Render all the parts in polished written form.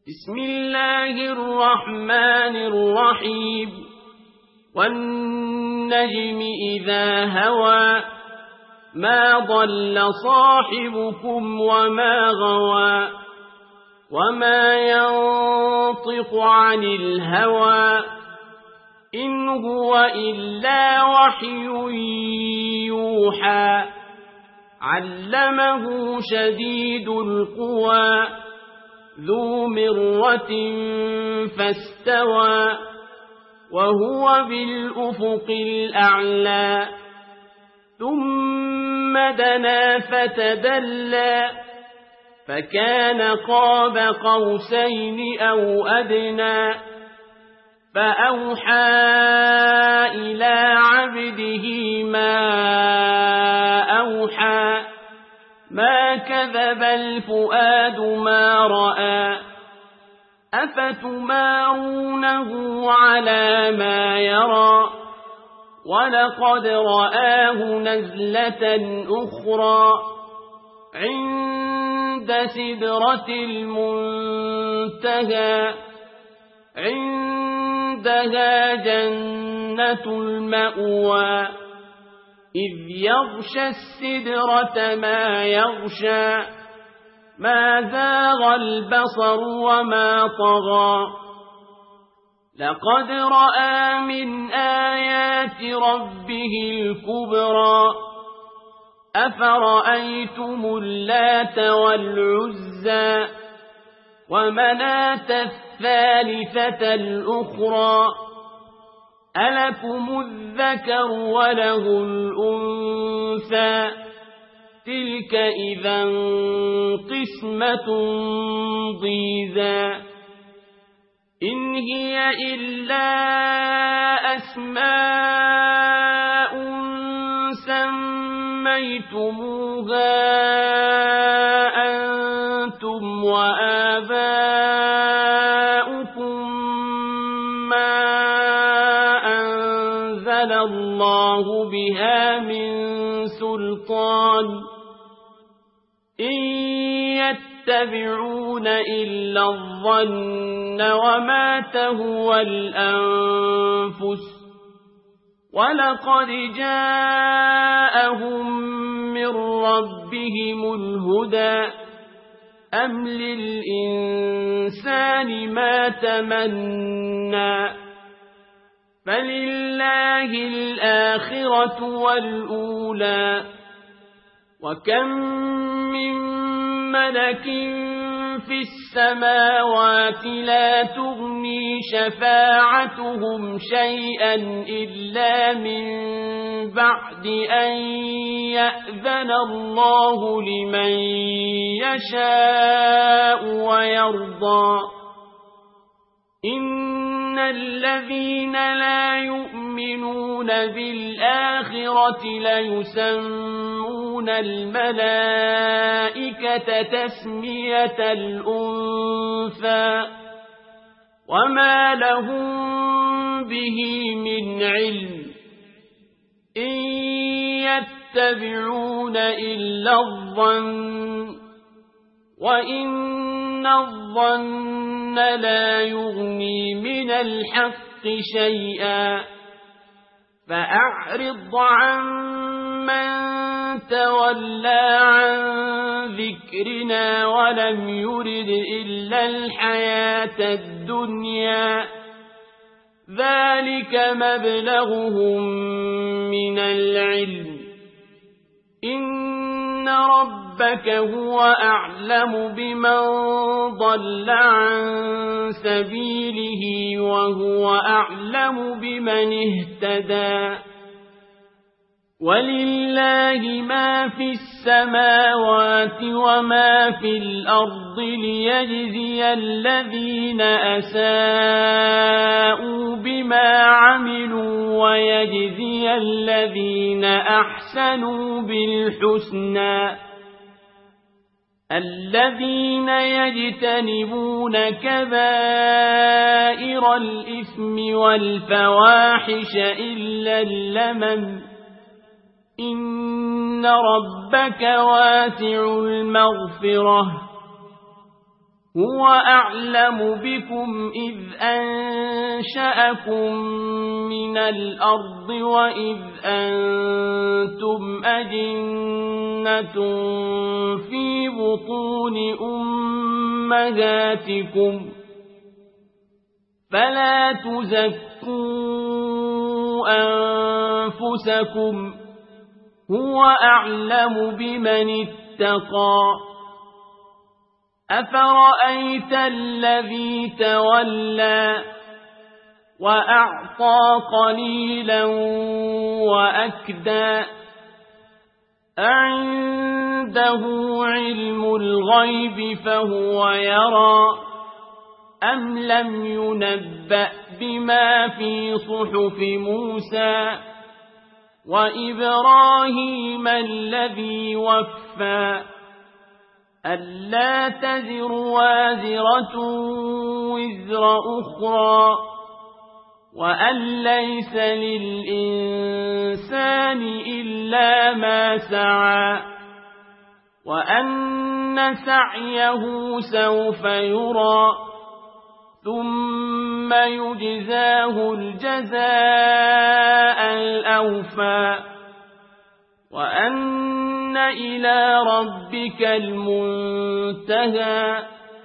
بسم الله الرحمن الرحيم والنجم إذا هوى ما ضل صاحبكم وما غوى وما ينطق عن الهوى إن هو إلا وحي يوحى علمه شديد القوى ذو مرة فاستوى وهو بالأفق الأعلى ثم دنا فتدلى فكان قاب قوسين أو أدنى فأوحى إلى عبده ما أوحى ما كذب الفؤاد ما رأى أفتمارونه على ما يرى ولقد رآه نزلة أخرى عند سدرة المنتهى عندها جنة المأوى إذ يغشى السدرة ما يغشى ما زاغ البصر وما طغى لقد رأى من آيات ربه الكبرى أفرأيتم اللات والعزى ومناة الثالثة الأخرى ألكم الذكر وله الأنثى تلك إذا قسمة ضيزى إن هي إلا أسماء سميتموها أنتم وآباؤكم ما أنزل الله بها من سلطان إن يتبعون إلا الظن وما تهوى الأنفس ولقد جاءهم من ربهم الهدى أم للإنسان ما تمنى فلله الآخرة والأولى وكم من ملك في السماوات لا تغني شفاعتهم شيئا إلا من بعد أن يأذن الله لمن يشاء ويرضى إن الذين لا يؤمنون بالآخرة ليسمون الملائكة تسمية الأنثى وما لهم به من علم إن يتبعون إلا الظن وإن الظن لا يغني من الحق شيئا فأعرض عن من تولى عن ذكرنا ولم يرد إلا الحياة الدنيا ذلك مبلغهم من العلم إن ربك هو أعلم بمن ضل عن سبيله وهو أعلم بمن اهتدى ولله ما في السماوات وما في الأرض ليجزي الذين أساءوا بما عملوا ويجزي الذين أحسنوا بالحسنى الذين يجتنبون كبائر الإثم والفواحش إلا اللمم إن ربك واسع المغفرة هو أعلم بكم إذ أنشأكم من الأرض وإذ أنتم أجنة في بطون أمهاتكم فلا تزكوا أنفسكم هو أعلم بمن اتقى أفرأيت الذي تولى وأعطى قليلا وأكدى أعنده علم الغيب فهو يرى أم لم ينبأ بما في صحف موسى وإبراهيم الذي وفى ألا تزر وازرة وزر أخرى وأن ليس للإنسان إلا ما سعى وأن سعيه سوف يرى ثم يجزاه الجزاء الأوفى وأن إلى ربك المنتهى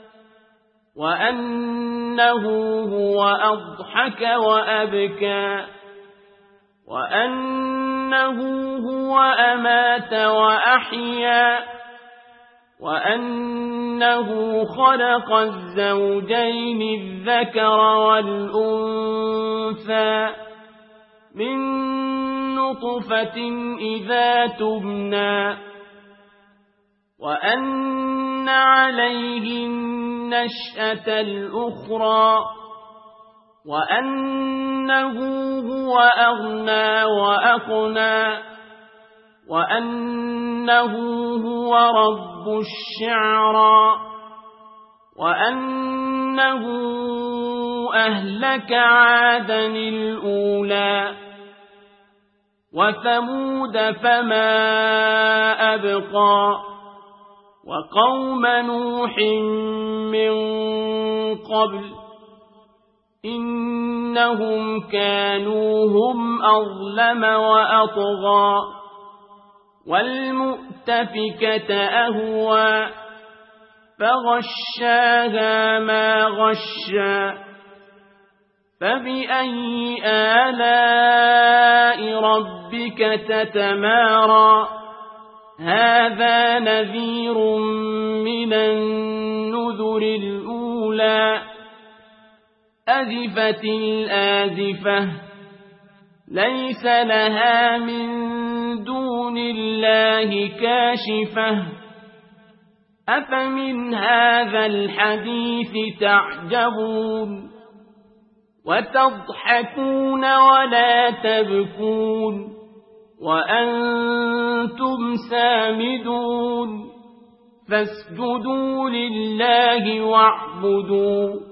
وأنه هو أضحك وأبكى وأنه هو أمات وأحيا وأنه خلق الزوجين الذكر والأنثى من نطفة إذا تمنى وأن عليه النشأة الأخرى وأنه هو أغنى وأقنى وأنه هو رب الشعرى وأنه أهلك عادا الأولى وثمود فما أبقى وقوم نوح من قبل إنهم كانوا هم أظلم وأطغى والمؤتفكة أهوى فغشاها ما غشى فبأي آلاء ربك تتمارى هذا نذير من النذر الأولى أزفت الآزفة ليس لها من دون الله كاشفة أفمن هذا الحديث تعجبون وتضحكون ولا تبكون وأنتم سامدون فاسجدوا لله واعبدوا